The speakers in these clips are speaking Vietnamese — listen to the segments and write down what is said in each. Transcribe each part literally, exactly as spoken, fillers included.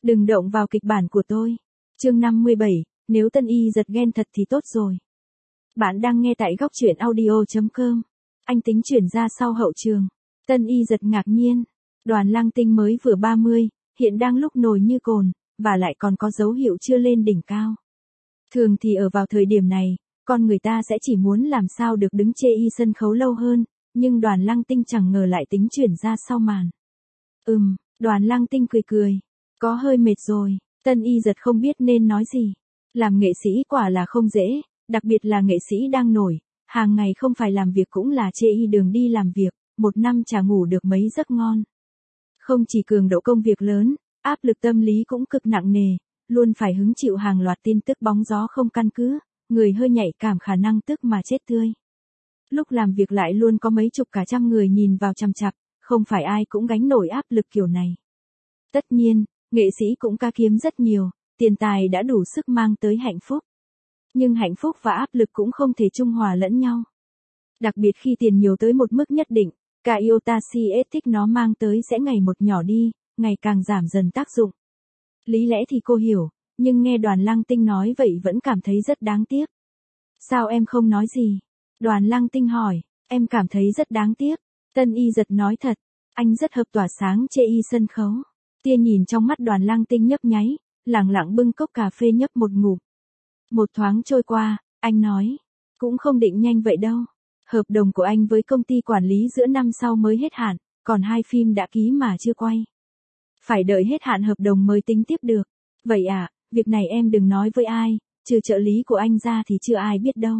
Đừng động vào kịch bản của tôi. Chương năm mươi bảy, nếu Tân Y giật ghen thật thì tốt rồi. Bạn đang nghe tại góc truyện audio chấm com. Anh tính chuyển ra sau hậu trường. Tân Y giật ngạc nhiên. Đoàn Lang Tinh mới vừa ba mươi, hiện đang lúc nổi như cồn, và lại còn có dấu hiệu chưa lên đỉnh cao. Thường thì ở vào thời điểm này, con người ta sẽ chỉ muốn làm sao được đứng chê y sân khấu lâu hơn, nhưng Đoàn Lang Tinh chẳng ngờ lại tính chuyển ra sau màn. Ừm, Đoàn Lang Tinh cười cười. Có hơi mệt rồi. Tân Y giật không biết nên nói gì. Làm nghệ sĩ quả là không dễ, đặc biệt là nghệ sĩ đang nổi, hàng ngày không phải làm việc cũng là chê y đường đi làm việc, một năm chả ngủ được mấy giấc ngon. Không chỉ cường độ công việc lớn, áp lực tâm lý cũng cực nặng nề, luôn phải hứng chịu hàng loạt tin tức bóng gió không căn cứ, người hơi nhạy cảm khả năng tức mà chết tươi. Lúc làm việc lại luôn có mấy chục cả trăm người nhìn vào chằm chằm, không phải ai cũng gánh nổi áp lực kiểu này. Tất nhiên, nghệ sĩ cũng ca kiếm rất nhiều, tiền tài đã đủ sức mang tới hạnh phúc. Nhưng hạnh phúc và áp lực cũng không thể trung hòa lẫn nhau. Đặc biệt khi tiền nhiều tới một mức nhất định, cả iota cs thích nó mang tới sẽ ngày một nhỏ đi, ngày càng giảm dần tác dụng. Lý lẽ thì cô hiểu, nhưng nghe Đoàn Lang Tinh nói vậy vẫn cảm thấy rất đáng tiếc. Sao em không nói gì? Đoàn Lang Tinh hỏi, em cảm thấy rất đáng tiếc. Tân Y giật nói thật, anh rất hợp tỏa sáng chê y sân khấu. Tia nhìn trong mắt Đoàn Lang Tinh nhấp nháy, lẳng lặng bưng cốc cà phê nhấp một ngụm. Một thoáng trôi qua, anh nói, cũng không định nhanh vậy đâu. Hợp đồng của anh với công ty quản lý giữa năm sau mới hết hạn, còn hai phim đã ký mà chưa quay. Phải đợi hết hạn hợp đồng mới tính tiếp được. Vậy à, việc này em đừng nói với ai, trừ trợ lý của anh ra thì chưa ai biết đâu.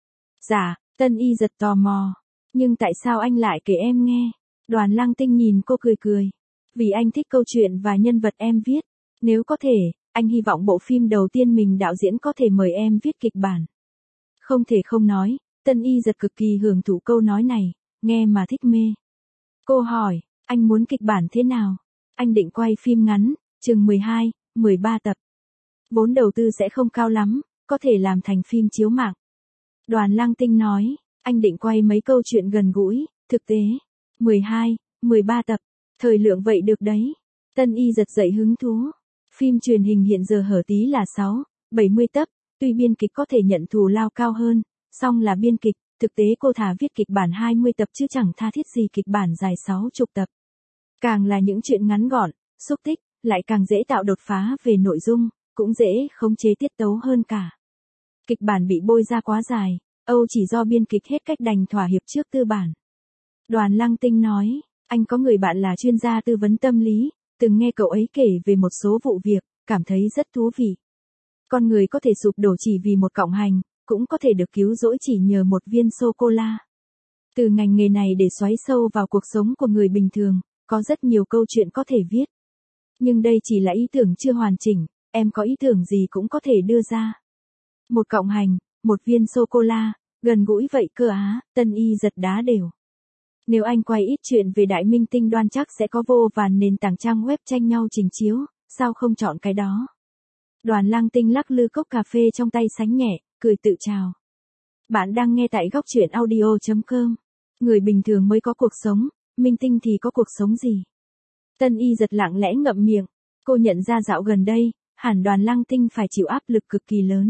Dạ, Tân Y giật tò mò. Nhưng tại sao anh lại kể em nghe? Đoàn Lang Tinh nhìn cô cười cười. Vì anh thích câu chuyện và nhân vật em viết. Nếu có thể, anh hy vọng bộ phim đầu tiên mình đạo diễn có thể mời em viết kịch bản. Không thể không nói, Tân Y giật cực kỳ hưởng thụ câu nói này, nghe mà thích mê. Cô hỏi, anh muốn kịch bản thế nào? Anh định quay phim ngắn, chừng mười hai, mười ba tập. Vốn đầu tư sẽ không cao lắm, có thể làm thành phim chiếu mạng. Đoàn Lang Tinh nói, anh định quay mấy câu chuyện gần gũi, thực tế. mười hai, mười ba tập, thời lượng vậy được đấy. Tân Y giật dậy hứng thú. Phim truyền hình hiện giờ hở tí là sáu, bảy mươi tập, tuy biên kịch có thể nhận thù lao cao hơn, song là biên kịch, thực tế cô thà viết kịch bản hai mươi tập chứ chẳng tha thiết gì kịch bản dài sáu mươi tập. Càng là những chuyện ngắn gọn, xúc tích, lại càng dễ tạo đột phá về nội dung, cũng dễ khống chế tiết tấu hơn cả. Kịch bản bị bôi ra quá dài, Âu chỉ do biên kịch hết cách đành thỏa hiệp trước tư bản. Đoàn Lang Tinh nói, anh có người bạn là chuyên gia tư vấn tâm lý, từng nghe cậu ấy kể về một số vụ việc, cảm thấy rất thú vị. Con người có thể sụp đổ chỉ vì một cọng hành, cũng có thể được cứu rỗi chỉ nhờ một viên sô-cô-la. Từ ngành nghề này để xoáy sâu vào cuộc sống của người bình thường, có rất nhiều câu chuyện có thể viết. Nhưng đây chỉ là ý tưởng chưa hoàn chỉnh, em có ý tưởng gì cũng có thể đưa ra. Một cọng hành, một viên sô-cô-la, gần gũi vậy cơ á, Tân Y giật đá đều. Nếu anh quay ít chuyện về Đại Minh Tinh đoan chắc sẽ có vô vàn nền tảng trang web tranh nhau trình chiếu, sao không chọn cái đó? Đoàn Lang Tinh lắc lư cốc cà phê trong tay sánh nhẹ, cười tự chào. Bạn đang nghe tại góc truyện audio chấm com. Người bình thường mới có cuộc sống, minh tinh thì có cuộc sống gì? Tân Y giật lặng lẽ ngậm miệng, cô nhận ra dạo gần đây, hẳn Đoàn Lang Tinh phải chịu áp lực cực kỳ lớn.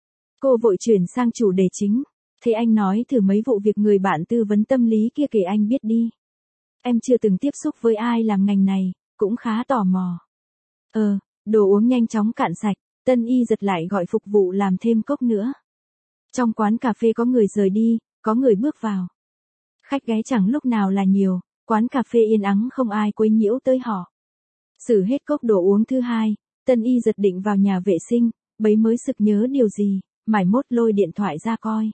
Cô vội chuyển sang chủ đề chính. Thế anh nói thử mấy vụ việc người bạn tư vấn tâm lý kia kể anh biết đi. Em chưa từng tiếp xúc với ai làm ngành này, cũng khá tò mò. Ờ, đồ uống nhanh chóng cạn sạch, Tân Y giật lại gọi phục vụ làm thêm cốc nữa. Trong quán cà phê có người rời đi, có người bước vào. Khách ghé chẳng lúc nào là nhiều, quán cà phê yên ắng không ai quấy nhiễu tới họ. Xử hết cốc đồ uống thứ hai, Tân Y giật định vào nhà vệ sinh, bấy mới sực nhớ điều gì, mải mốt lôi điện thoại ra coi.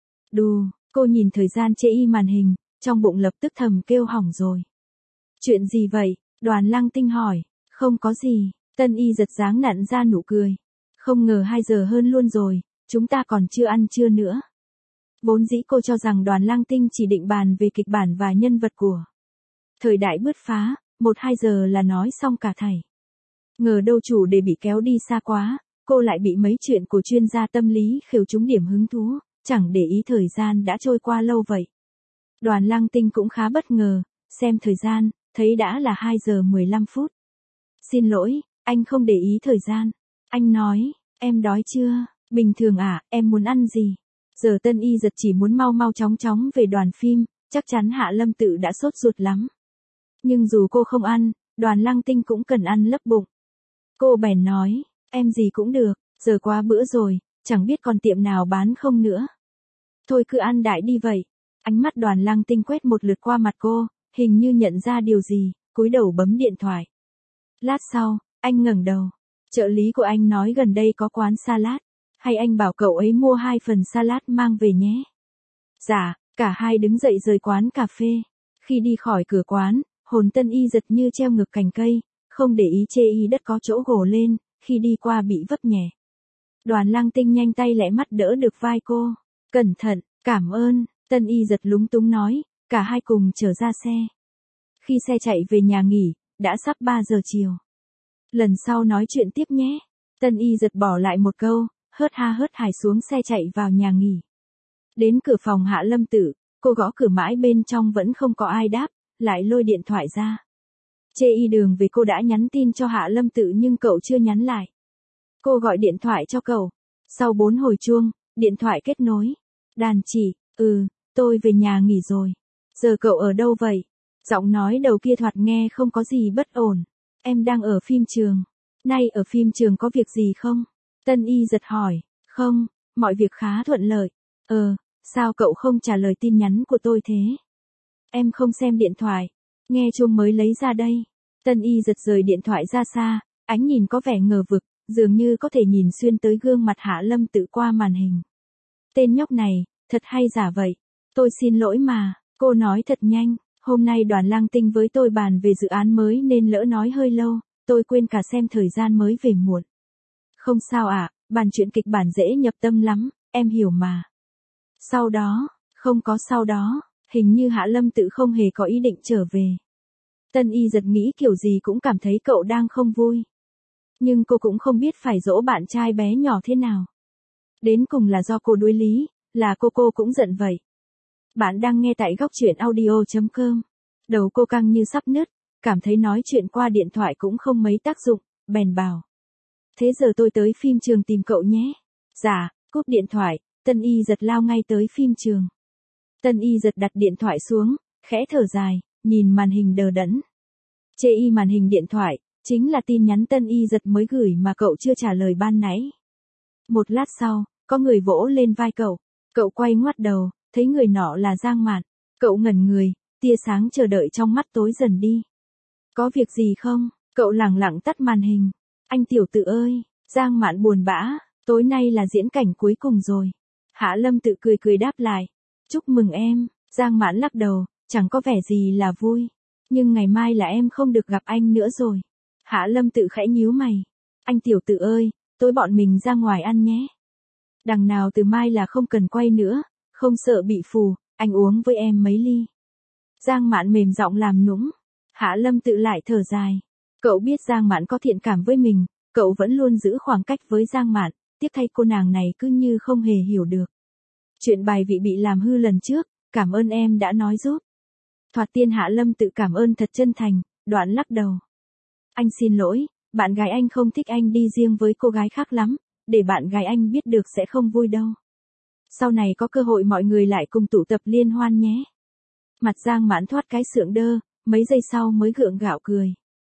Đù, cô nhìn thời gian chê y màn hình, trong bụng lập tức thầm kêu hỏng rồi. Chuyện gì vậy? Đoàn Lang Tinh hỏi. Không có gì, Tân Y giật dáng nặn ra nụ cười. Không ngờ hai giờ hơn luôn rồi, chúng ta còn chưa ăn trưa nữa. Vốn dĩ cô cho rằng Đoàn Lang Tinh chỉ định bàn về kịch bản và nhân vật của thời đại bứt phá, một hai giờ là nói xong cả thảy. Ngờ đâu chủ đề bị kéo đi xa quá, cô lại bị mấy chuyện của chuyên gia tâm lý khều trúng điểm hứng thú, chẳng để ý thời gian đã trôi qua lâu vậy. Đoàn Lang Tinh cũng khá bất ngờ, xem thời gian, thấy đã là hai giờ mười lăm phút. Xin lỗi, Anh không để ý thời gian. Anh nói, em đói chưa? Bình thường à, em muốn ăn gì? Giờ Tân Y Dật chỉ muốn mau mau chóng chóng về đoàn phim, chắc chắn Hạ Lâm Tự đã sốt ruột lắm. Nhưng dù cô không ăn, Đoàn Lăng Tinh cũng cần ăn lấp bụng. Cô bèn nói, em gì cũng được, giờ quá bữa rồi, chẳng biết còn tiệm nào bán không nữa. Thôi cứ ăn đại đi vậy. Ánh mắt Đoàn Lăng Tinh quét một lượt qua mặt cô, hình như nhận ra điều gì, cúi đầu bấm điện thoại. Lát sau, anh ngẩng đầu. Trợ lý của anh nói gần đây có quán salad, hay anh bảo cậu ấy mua hai phần salad mang về nhé. Dạ, cả hai đứng dậy rời quán cà phê. Khi đi khỏi cửa quán, hồn Tân Y Dật như treo ngược cành cây, không để ý chê y đất có chỗ gồ lên, khi đi qua bị vấp nhẹ. Đoàn Lăng Tinh nhanh tay lẹ mắt đỡ được vai cô. Cẩn thận, cảm ơn, Tân Y Dật lúng túng nói, cả hai cùng trở ra xe. Khi xe chạy về nhà nghỉ, đã sắp ba giờ chiều. Lần sau nói chuyện tiếp nhé. Tân Y Dật bỏ lại một câu, hớt ha hớt hải xuống xe chạy vào nhà nghỉ. Đến cửa phòng Hạ Lâm Tự, cô gõ cửa mãi bên trong vẫn không có ai đáp, lại lôi điện thoại ra. Chê y đường về cô đã nhắn tin cho Hạ Lâm Tự nhưng cậu chưa nhắn lại. Cô gọi điện thoại cho cậu. Sau bốn hồi chuông, điện thoại kết nối. Đàn chỉ, ừ, tôi về nhà nghỉ rồi. Giờ cậu ở đâu vậy? Giọng nói đầu kia thoạt nghe không có gì bất ổn. Em đang ở phim trường. Nay ở phim trường có việc gì không? Tân Y Dật hỏi. Không, mọi việc khá thuận lợi. Ờ, sao cậu không trả lời tin nhắn của tôi thế? Em không xem điện thoại. Nghe chuông mới lấy ra đây. Tân Y Dật rời điện thoại ra xa, ánh nhìn có vẻ ngờ vực, dường như có thể nhìn xuyên tới gương mặt Hạ Lâm Tự qua màn hình. Tên nhóc này, thật hay giả vậy. Tôi xin lỗi mà, cô nói thật nhanh. Hôm nay Đoàn Lăng Tinh với tôi bàn về dự án mới nên lỡ nói hơi lâu, tôi quên cả xem thời gian mới về muộn. Không sao ạ, à, bàn chuyện kịch bản dễ nhập tâm lắm, em hiểu mà. Sau đó, không có sau đó, hình như Hạ Lâm Tự không hề có ý định trở về. Tân Y Dật nghĩ kiểu gì cũng cảm thấy cậu đang không vui. Nhưng cô cũng không biết phải dỗ bạn trai bé nhỏ thế nào. Đến cùng là do cô đuối lý, là cô cô cũng giận vậy. Bạn đang nghe tại góc truyện audio chấm com. Đầu cô căng như sắp nứt, cảm thấy nói chuyện qua điện thoại cũng không mấy tác dụng, bèn bảo. Thế giờ tôi tới phim trường tìm cậu nhé. Dạ, cúp điện thoại, Tân Y Dật lao ngay tới phim trường. Tân Y Dật đặt điện thoại xuống, khẽ thở dài, nhìn màn hình đờ đẫn. Chê y màn hình điện thoại, chính là tin nhắn Tân Y Dật mới gửi mà cậu chưa trả lời ban nãy. Một lát sau, có người vỗ lên vai cậu. Cậu quay ngoắt đầu, thấy người nọ là Giang Mạn. Cậu ngẩn người, tia sáng chờ đợi trong mắt tối dần đi. Có việc gì không? Cậu lẳng lặng tắt màn hình. Anh tiểu Tự ơi, Giang Mạn buồn bã, tối nay là diễn cảnh cuối cùng rồi. Hạ Lâm Tự cười cười đáp lại. Chúc mừng em. Giang Mạn lắc đầu, chẳng có vẻ gì là vui. Nhưng ngày mai là em không được gặp anh nữa rồi. Hạ Lâm Tự khẽ nhíu mày. Anh tiểu Tự ơi, tối bọn mình ra ngoài ăn nhé. Đằng nào từ mai là không cần quay nữa, không sợ bị phù, anh uống với em mấy ly. Giang Mạn mềm giọng làm nũng. Hạ Lâm Tự lại thở dài. Cậu biết Giang Mạn có thiện cảm với mình, cậu vẫn luôn giữ khoảng cách với Giang Mạn, tiếc thay cô nàng này cứ như không hề hiểu được. Chuyện bài vị bị làm hư lần trước, cảm ơn em đã nói giúp. Thoạt tiên Hạ Lâm Tự cảm ơn thật chân thành, đoạn lắc đầu. Anh xin lỗi, bạn gái anh không thích anh đi riêng với cô gái khác lắm, để bạn gái anh biết được sẽ không vui đâu. Sau này có cơ hội mọi người lại cùng tụ tập liên hoan nhé. Mặt Giang Mạn thoát cái sượng đơ, mấy giây sau mới gượng gạo cười.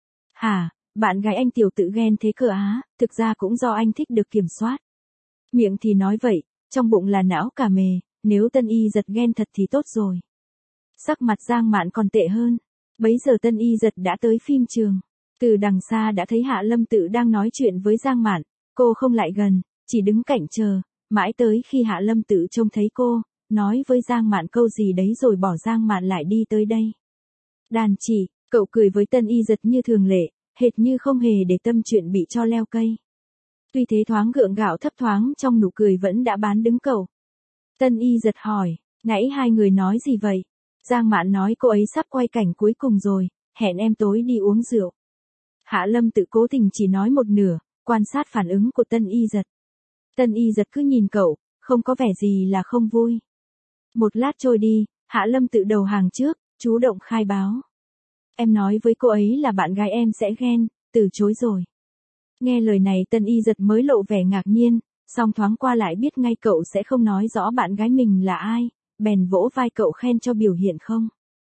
Hả, bạn gái anh tiểu Tự ghen thế cơ á, thực ra cũng do anh thích được kiểm soát. Miệng thì nói vậy, trong bụng là não cà mề, nếu Tân Y Dật ghen thật thì tốt rồi. Sắc mặt Giang Mạn còn tệ hơn. Bấy giờ Tân Y Dật đã tới phim trường. Từ đằng xa đã thấy Hạ Lâm Tự đang nói chuyện với Giang Mạn, cô không lại gần, chỉ đứng cạnh chờ, mãi tới khi Hạ Lâm Tự trông thấy cô, nói với Giang Mạn câu gì đấy rồi bỏ Giang Mạn lại đi tới đây. Đàn chỉ, cậu cười với Tân Y Dật như thường lệ, hệt như không hề để tâm chuyện bị cho leo cây. Tuy thế thoáng gượng gạo thấp thoáng trong nụ cười vẫn đã bán đứng cậu. Tân Y Dật hỏi, nãy hai người nói gì vậy? Giang Mạn nói cô ấy sắp quay cảnh cuối cùng rồi, hẹn em tối đi uống rượu. Hạ Lâm Tự cố tình chỉ nói một nửa, quan sát phản ứng của Tân Y Dật. Tân Y Dật cứ nhìn cậu, không có vẻ gì là không vui. Một lát trôi đi, Hạ Lâm Tự đầu hàng trước, chủ động khai báo. Em nói với cô ấy là bạn gái em sẽ ghen, từ chối rồi. Nghe lời này Tân Y giật mới lộ vẻ ngạc nhiên, song thoáng qua lại biết ngay cậu sẽ không nói rõ bạn gái mình là ai, bèn vỗ vai cậu khen cho biểu hiện không.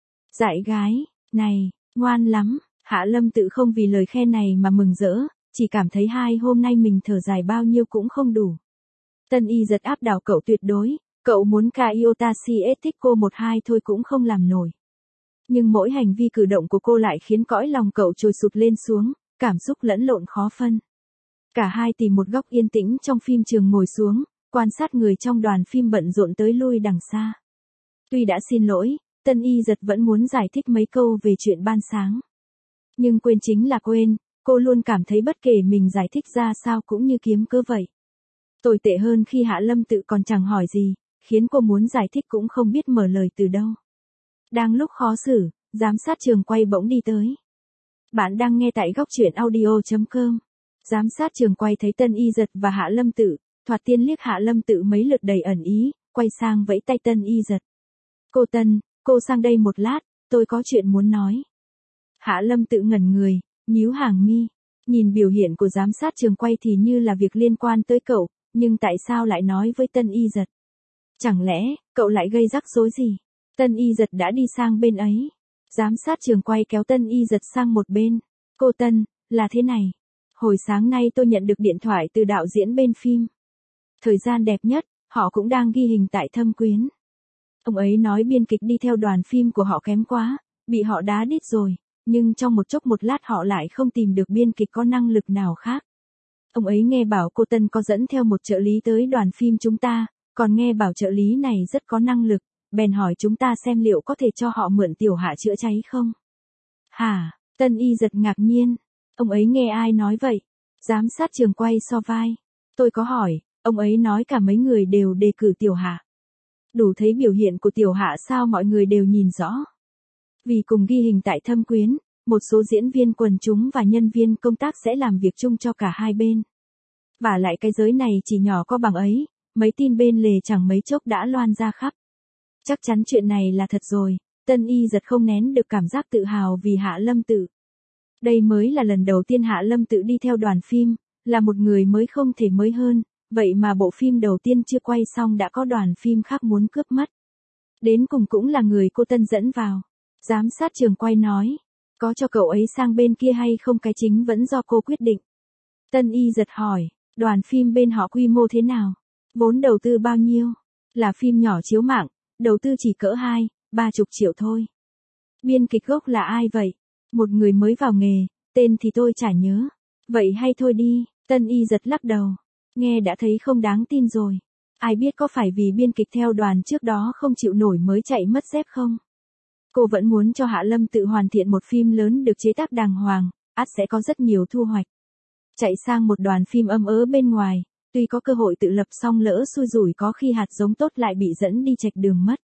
Dạy gái, này, ngoan lắm, Hạ Lâm Tự không vì lời khen này mà mừng rỡ, chỉ cảm thấy hai hôm nay mình thở dài bao nhiêu cũng không đủ. Tân Y giật áp đảo cậu tuyệt đối, cậu muốn ca Iotashi thích cô một hai thôi cũng không làm nổi. Nhưng mỗi hành vi cử động của cô lại khiến cõi lòng cậu trồi sụt lên xuống, cảm xúc lẫn lộn khó phân. Cả hai tìm một góc yên tĩnh trong phim trường ngồi xuống, quan sát người trong đoàn phim bận rộn tới lui đằng xa. Tuy đã xin lỗi, Tân Y giật vẫn muốn giải thích mấy câu về chuyện ban sáng. Nhưng quên chính là quên, cô luôn cảm thấy bất kể mình giải thích ra sao cũng như kiếm cớ vậy. Tồi tệ hơn khi Hạ Lâm Tự còn chẳng hỏi gì, khiến cô muốn giải thích cũng không biết mở lời từ đâu. Đang lúc khó xử, giám sát trường quay bỗng đi tới. Bạn đang nghe tại góc truyện audio chấm com. Giám sát trường quay thấy Tân Y giật và Hạ Lâm Tự, thoạt tiên liếc Hạ Lâm Tự mấy lượt đầy ẩn ý, quay sang vẫy tay Tân Y giật. Cô Tân, cô sang đây một lát, tôi có chuyện muốn nói. Hạ Lâm Tự ngẩn người, nhíu hàng mi, nhìn biểu hiện của giám sát trường quay thì như là việc liên quan tới cậu, nhưng tại sao lại nói với Tân Y giật? Chẳng lẽ, cậu lại gây rắc rối gì? Tân Y giật đã đi sang bên ấy. Giám sát trường quay kéo Tân Y giật sang một bên. Cô Tân, là thế này. Hồi sáng nay tôi nhận được điện thoại từ đạo diễn bên phim. Thời gian đẹp nhất, họ cũng đang ghi hình tại Thâm Quyến. Ông ấy nói biên kịch đi theo đoàn phim của họ kém quá, bị họ đá đít rồi, nhưng trong một chốc một lát họ lại không tìm được biên kịch có năng lực nào khác. Ông ấy nghe bảo cô Tân có dẫn theo một trợ lý tới đoàn phim chúng ta, còn nghe bảo trợ lý này rất có năng lực, bèn hỏi chúng ta xem liệu có thể cho họ mượn tiểu Hạ chữa cháy không. Hả? Tân Y giật ngạc nhiên. Ông ấy nghe ai nói vậy? Giám sát trường quay so vai. Tôi có hỏi, ông ấy nói cả mấy người đều đề cử tiểu Hạ. Đủ thấy biểu hiện của tiểu Hạ sao mọi người đều nhìn rõ. Vì cùng ghi hình tại Thâm Quyến, một số diễn viên quần chúng và nhân viên công tác sẽ làm việc chung cho cả hai bên. Và lại cái giới này chỉ nhỏ có bằng ấy, mấy tin bên lề chẳng mấy chốc đã loan ra khắp. Chắc chắn chuyện này là thật rồi, Tân Y giật không nén được cảm giác tự hào vì Hạ Lâm Tự. Đây mới là lần đầu tiên Hạ Lâm Tự đi theo đoàn phim, là một người mới không thể mới hơn, vậy mà bộ phim đầu tiên chưa quay xong đã có đoàn phim khác muốn cướp mất. Đến cùng cũng là người cô Tân dẫn vào. Giám sát trường quay nói, có cho cậu ấy sang bên kia hay không cái chính vẫn do cô quyết định. Tân Y giật hỏi, đoàn phim bên họ quy mô thế nào? Vốn đầu tư bao nhiêu? Là phim nhỏ chiếu mạng, đầu tư chỉ cỡ hai, ba chục triệu thôi. Biên kịch gốc là ai vậy? Một người mới vào nghề, tên thì tôi chả nhớ. Vậy hay thôi đi, Tân Y giật lắc đầu. Nghe đã thấy không đáng tin rồi. Ai biết có phải vì biên kịch theo đoàn trước đó không chịu nổi mới chạy mất dép không? Cô vẫn muốn cho Hạ Lâm Tự hoàn thiện một phim lớn được chế tác đàng hoàng, ắt sẽ có rất nhiều thu hoạch. Chạy sang một đoàn phim âm ớ bên ngoài, tuy có cơ hội tự lập song lỡ xui rủi có khi hạt giống tốt lại bị dẫn đi chệch đường mất.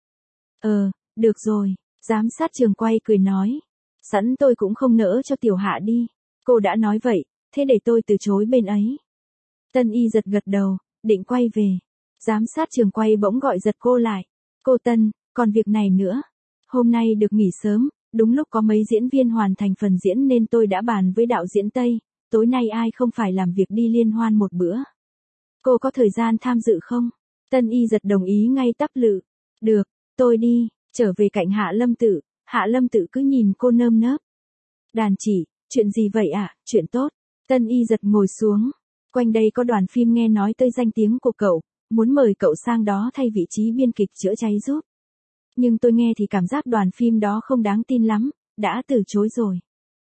Ờ, được rồi, giám sát trường quay cười nói. Sẵn tôi cũng không nỡ cho tiểu Hạ đi. Cô đã nói vậy, thế để tôi từ chối bên ấy. Tân Y giật gật đầu, định quay về. Giám sát trường quay bỗng gọi giật cô lại. Cô Tân, còn việc này nữa. Hôm nay được nghỉ sớm, đúng lúc có mấy diễn viên hoàn thành phần diễn nên tôi đã bàn với đạo diễn Tây, tối nay ai không phải làm việc đi liên hoan một bữa. Cô có thời gian tham dự không? Tân Y giật đồng ý ngay tắp lự. Được, tôi đi, trở về cạnh Hạ Lâm Tự, Hạ Lâm Tự cứ nhìn cô nơm nớp. Đàn chỉ, chuyện gì vậy ạ, à? Chuyện tốt. Tân Y giật ngồi xuống. Quanh đây có đoàn phim nghe nói tới danh tiếng của cậu, muốn mời cậu sang đó thay vị trí biên kịch chữa cháy giúp. Nhưng tôi nghe thì cảm giác đoàn phim đó không đáng tin lắm, đã từ chối rồi.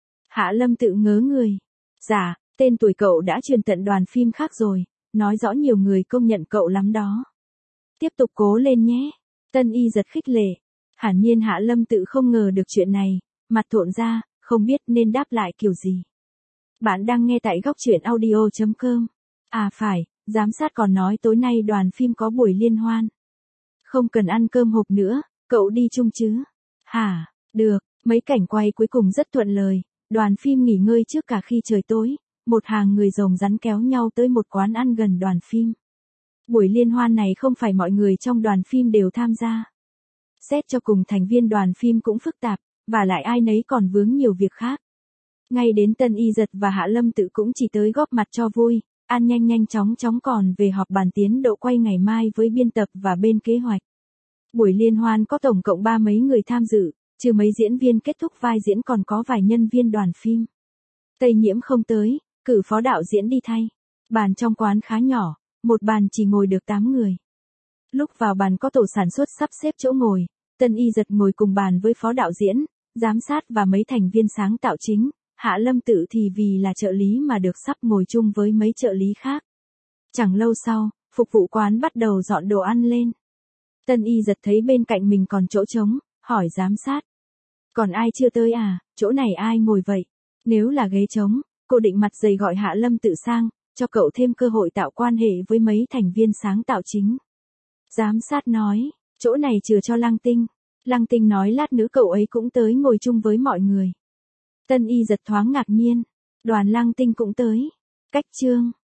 Hạ Lâm Tự ngớ người. Dạ, tên tuổi cậu đã truyền tận đoàn phim khác rồi, nói rõ nhiều người công nhận cậu lắm đó. Tiếp tục cố lên nhé. Tân Y giật khích lệ. Hẳn nhiên Hạ Lâm Tự không ngờ được chuyện này, mặt thộn ra, không biết nên đáp lại kiểu gì. Bạn đang nghe tại góc truyện audio chấm com. À phải, giám sát còn nói tối nay đoàn phim có buổi liên hoan. Không cần ăn cơm hộp nữa, cậu đi chung chứ? Hả, được, mấy cảnh quay cuối cùng rất thuận lời, đoàn phim nghỉ ngơi trước cả khi trời tối, một hàng người rồng rắn kéo nhau tới một quán ăn gần đoàn phim. Buổi liên hoan này không phải mọi người trong đoàn phim đều tham gia. Xét cho cùng thành viên đoàn phim cũng phức tạp, và lại ai nấy còn vướng nhiều việc khác. Ngay đến Tân Y Dật và Hạ Lâm Tự cũng chỉ tới góp mặt cho vui, An nhanh nhanh chóng chóng còn về họp bàn tiến độ quay ngày mai với biên tập và bên kế hoạch. Buổi liên hoan có tổng cộng ba mấy người tham dự, trừ mấy diễn viên kết thúc vai diễn còn có vài nhân viên đoàn phim. Tây Nhiễm không tới, cử phó đạo diễn đi thay. Bàn trong quán khá nhỏ, một bàn chỉ ngồi được tám người. Lúc vào bàn có tổ sản xuất sắp xếp chỗ ngồi, Tân Y Dật ngồi cùng bàn với phó đạo diễn, giám sát và mấy thành viên sáng tạo chính, Hạ Lâm Tự thì vì là trợ lý mà được sắp ngồi chung với mấy trợ lý khác. Chẳng lâu sau, phục vụ quán bắt đầu dọn đồ ăn lên. Tân Y Dật thấy bên cạnh mình còn chỗ trống, hỏi giám sát. Còn ai chưa tới à, chỗ này ai ngồi vậy? Nếu là ghế trống, cô định mặt dày gọi Hạ Lâm Tự sang, cho cậu thêm cơ hội tạo quan hệ với mấy thành viên sáng tạo chính. Giám sát nói, chỗ này chừa cho Lăng Tinh. Lăng Tinh nói lát nữa cậu ấy cũng tới ngồi chung với mọi người. Tân Y Dật thoáng ngạc nhiên. Đoàn Lăng Tinh cũng tới. Cách chương.